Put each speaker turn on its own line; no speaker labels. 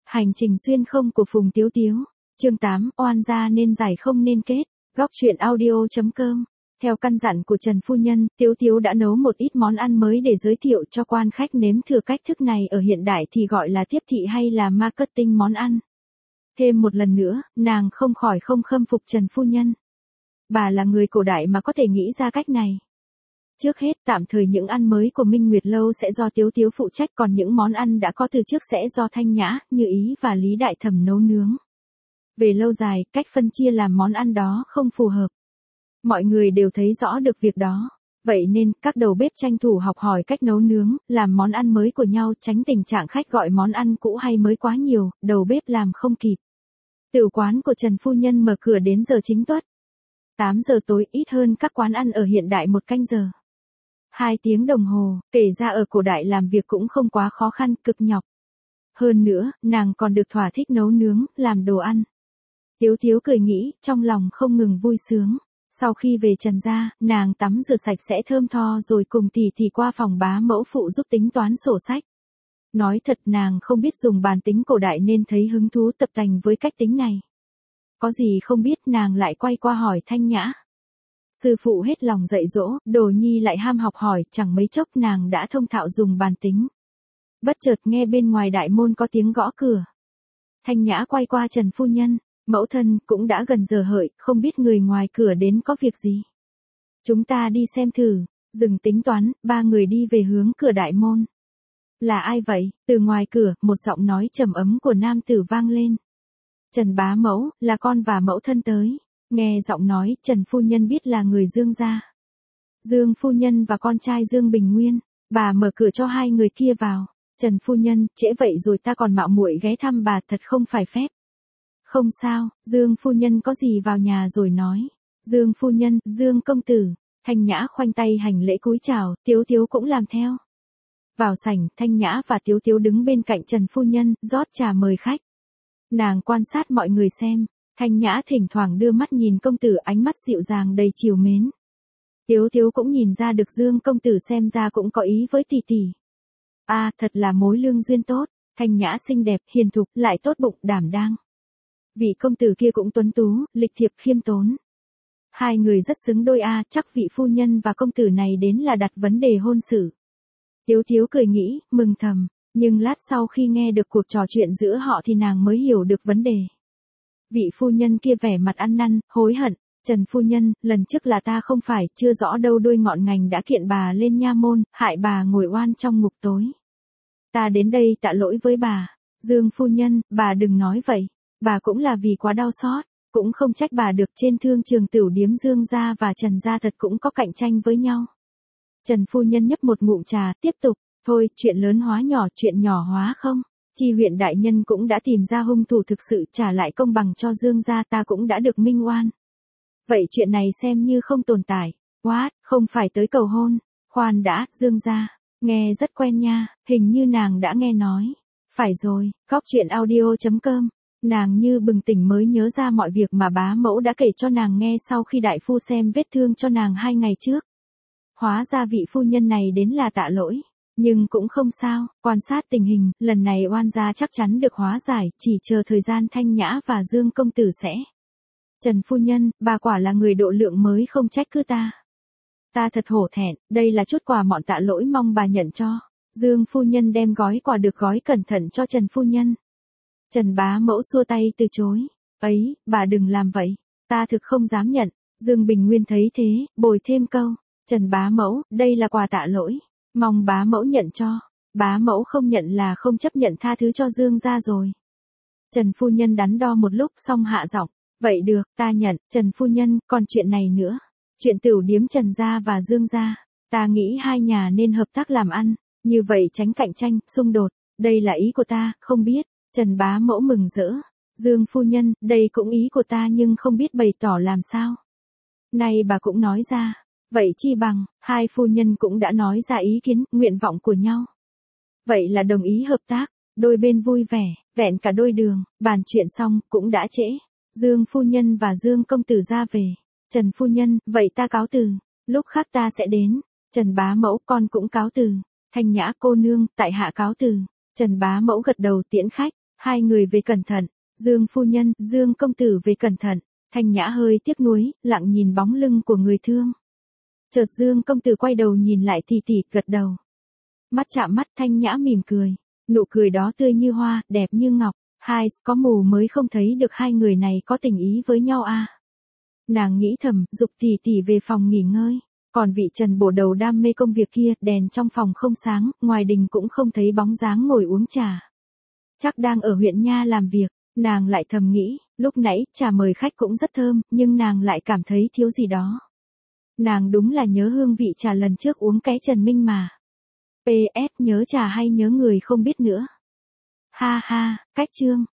Hành trình xuyên không của Phùng Tiếu Tiếu. Chương 8, oan gia nên giải không nên kết. Góc truyện audio.com. Theo căn dặn của Trần Phu Nhân, Tiếu Tiếu đã nấu một ít món ăn mới để giới thiệu cho quan khách nếm thử. Cách thức này ở hiện đại thì gọi là tiếp thị hay là marketing món ăn. Thêm một lần nữa, nàng không khỏi không khâm phục Trần Phu Nhân. Bà là người cổ đại mà có thể nghĩ ra cách này. Trước hết, tạm thời những ăn mới của Minh Nguyệt Lâu sẽ do Tiếu Tiếu phụ trách, còn những món ăn đã có từ trước sẽ do Thanh Nhã, Như Ý và Lý Đại Thẩm nấu nướng. Về lâu dài, cách phân chia làm món ăn đó không phù hợp. Mọi người đều thấy rõ được việc đó. Vậy nên, các đầu bếp tranh thủ học hỏi cách nấu nướng, làm món ăn mới của nhau, tránh tình trạng khách gọi món ăn cũ hay mới quá nhiều, đầu bếp làm không kịp. Tửu quán của Trần Phu Nhân mở cửa đến giờ chính tuất. 8 giờ tối, ít hơn các quán ăn ở hiện đại 1 canh giờ. 2 tiếng đồng hồ, kể ra ở cổ đại làm việc cũng không quá khó khăn, cực nhọc. Hơn nữa, nàng còn được thỏa thích nấu nướng, làm đồ ăn. Tiếu Tiếu cười nghĩ, trong lòng không ngừng vui sướng. Sau khi về Trần gia, nàng tắm rửa sạch sẽ thơm tho rồi cùng tỷ tỷ qua phòng bá mẫu phụ giúp tính toán sổ sách. Nói thật, nàng không biết dùng bàn tính cổ đại nên thấy hứng thú tập tành với cách tính này. Có gì không biết, nàng lại quay qua hỏi Thanh Nhã. Sư phụ hết lòng dạy dỗ, Đồ Nhi lại ham học hỏi, chẳng mấy chốc nàng đã thông thạo dùng bàn tính. Bất chợt nghe bên ngoài đại môn có tiếng gõ cửa. Thanh Nhã quay qua Trần Phu Nhân, mẫu thân, cũng đã gần giờ hợi, không biết người ngoài cửa đến có việc gì. Chúng ta đi xem thử. Dừng tính toán, 3 người đi về hướng cửa đại môn. Là ai vậy? Từ ngoài cửa, một giọng nói trầm ấm của nam tử vang lên. Trần bá mẫu, là con và mẫu thân tới. Nghe giọng nói, Trần Phu Nhân biết là người Dương gia. Dương Phu Nhân và con trai Dương Bình Nguyên. Bà mở cửa cho 2 người kia vào. Trần Phu Nhân, trễ vậy rồi ta còn mạo muội ghé thăm bà, thật không phải phép. Không sao, Dương Phu Nhân có gì vào nhà rồi nói. Dương Phu Nhân, Dương công tử. Thanh Nhã khoanh tay hành lễ cúi chào, Tiếu Tiếu cũng làm theo. Vào sảnh, Thanh Nhã và Tiếu Tiếu đứng bên cạnh Trần Phu Nhân, rót trà mời khách. Nàng quan sát mọi người xem. Thanh Nhã thỉnh thoảng đưa mắt nhìn công tử, ánh mắt dịu dàng đầy trìu mến. Tiếu Tiếu cũng nhìn ra được Dương công tử xem ra cũng có ý với tỷ tỷ. À, thật là mối lương duyên tốt. Thanh Nhã xinh đẹp, hiền thục, lại tốt bụng, đảm đang. Vị công tử kia cũng tuấn tú, lịch thiệp, khiêm tốn. 2 người rất xứng đôi a, chắc vị phu nhân và công tử này đến là đặt vấn đề hôn sự. Tiếu Tiếu cười nghĩ, mừng thầm, nhưng lát sau khi nghe được cuộc trò chuyện giữa họ thì nàng mới hiểu được vấn đề. Vị phu nhân kia vẻ mặt ăn năn, hối hận. Trần Phu Nhân, lần trước là ta không phải, chưa rõ đâu đuôi ngọn ngành đã kiện bà lên nha môn, hại bà ngồi oan trong ngục tối. Ta đến đây tạ lỗi với bà. Dương Phu Nhân, bà đừng nói vậy. Bà cũng là vì quá đau xót, cũng không trách bà được, trên thương trường tửu điếm Dương gia và Trần gia thật cũng có cạnh tranh với nhau. Trần Phu Nhân nhấp một ngụm trà, tiếp tục, thôi, chuyện lớn hóa nhỏ, chuyện nhỏ hóa không. Chi huyện đại nhân cũng đã tìm ra hung thủ thực sự, trả lại công bằng cho Dương gia, ta cũng đã được minh oan. Vậy chuyện này xem như không tồn tại. What, không phải tới cầu hôn. Khoan đã, Dương gia, nghe rất quen nha, hình như nàng đã nghe nói. Phải rồi, góc truyện audio.com. Nàng như bừng tỉnh mới nhớ ra mọi việc mà bá mẫu đã kể cho nàng nghe sau khi đại phu xem vết thương cho nàng 2 ngày trước. Hóa ra vị phu nhân này đến là tạ lỗi. Nhưng cũng không sao, quan sát tình hình, lần này oan gia chắc chắn được hóa giải, chỉ chờ thời gian Thanh Nhã và Dương công tử sẽ. Trần Phu Nhân, bà quả là người độ lượng mới, không trách cứ ta. Ta thật hổ thẹn, đây là chút quà mọn tạ lỗi, mong bà nhận cho. Dương Phu Nhân đem gói quà được gói cẩn thận cho Trần Phu Nhân. Trần bá mẫu xua tay từ chối. Ấy, bà đừng làm vậy. Ta thực không dám nhận. Dương Bình Nguyên thấy thế, bồi thêm câu. Trần bá mẫu, đây là quà tạ lỗi. Mong bá mẫu nhận cho. Bá mẫu không nhận là không chấp nhận, tha thứ cho Dương gia rồi. Trần Phu Nhân đắn đo một lúc xong hạ giọng. Vậy được, ta nhận. Trần Phu Nhân, còn chuyện này nữa. Chuyện tửu điếm Trần gia và Dương gia. Ta nghĩ 2 nhà nên hợp tác làm ăn. Như vậy tránh cạnh tranh, xung đột. Đây là ý của ta, không biết. Trần bá mẫu mừng rỡ. Dương Phu Nhân, đây cũng ý của ta nhưng không biết bày tỏ làm sao. Nay bà cũng nói ra. Vậy chi bằng, 2 phu nhân cũng đã nói ra ý kiến, nguyện vọng của nhau. Vậy là đồng ý hợp tác, đôi bên vui vẻ, vẹn cả đôi đường, bàn chuyện xong, cũng đã trễ. Dương Phu Nhân và Dương công tử ra về. Trần Phu Nhân, vậy ta cáo từ, lúc khác ta sẽ đến. Trần bá mẫu, con cũng cáo từ. Thanh Nhã cô nương, tại hạ cáo từ. Trần bá mẫu gật đầu tiễn khách. Hai người về cẩn thận, Dương phu nhân, Dương công tử về cẩn thận. Thanh Nhã hơi tiếc nuối, lặng nhìn bóng lưng của người thương. Chợt Dương công tử quay đầu nhìn lại tỷ tỷ, gật đầu. Mắt chạm mắt, Thanh Nhã mỉm cười. Nụ cười đó tươi như hoa, đẹp như ngọc. Hai, có mù mới không thấy được hai người này có tình ý với nhau à. Nàng nghĩ thầm, giục tỷ tỷ về phòng nghỉ ngơi. Còn vị Trần bổ đầu đam mê công việc kia, đèn trong phòng không sáng, ngoài đình cũng không thấy bóng dáng ngồi uống trà. Chắc đang ở huyện nha làm việc, nàng lại thầm nghĩ, lúc nãy trà mời khách cũng rất thơm, nhưng nàng lại cảm thấy thiếu gì đó. Nàng đúng là nhớ hương vị trà lần trước uống cái Trần Minh mà. PS nhớ trà hay nhớ người không biết nữa. Ha ha, cách chương.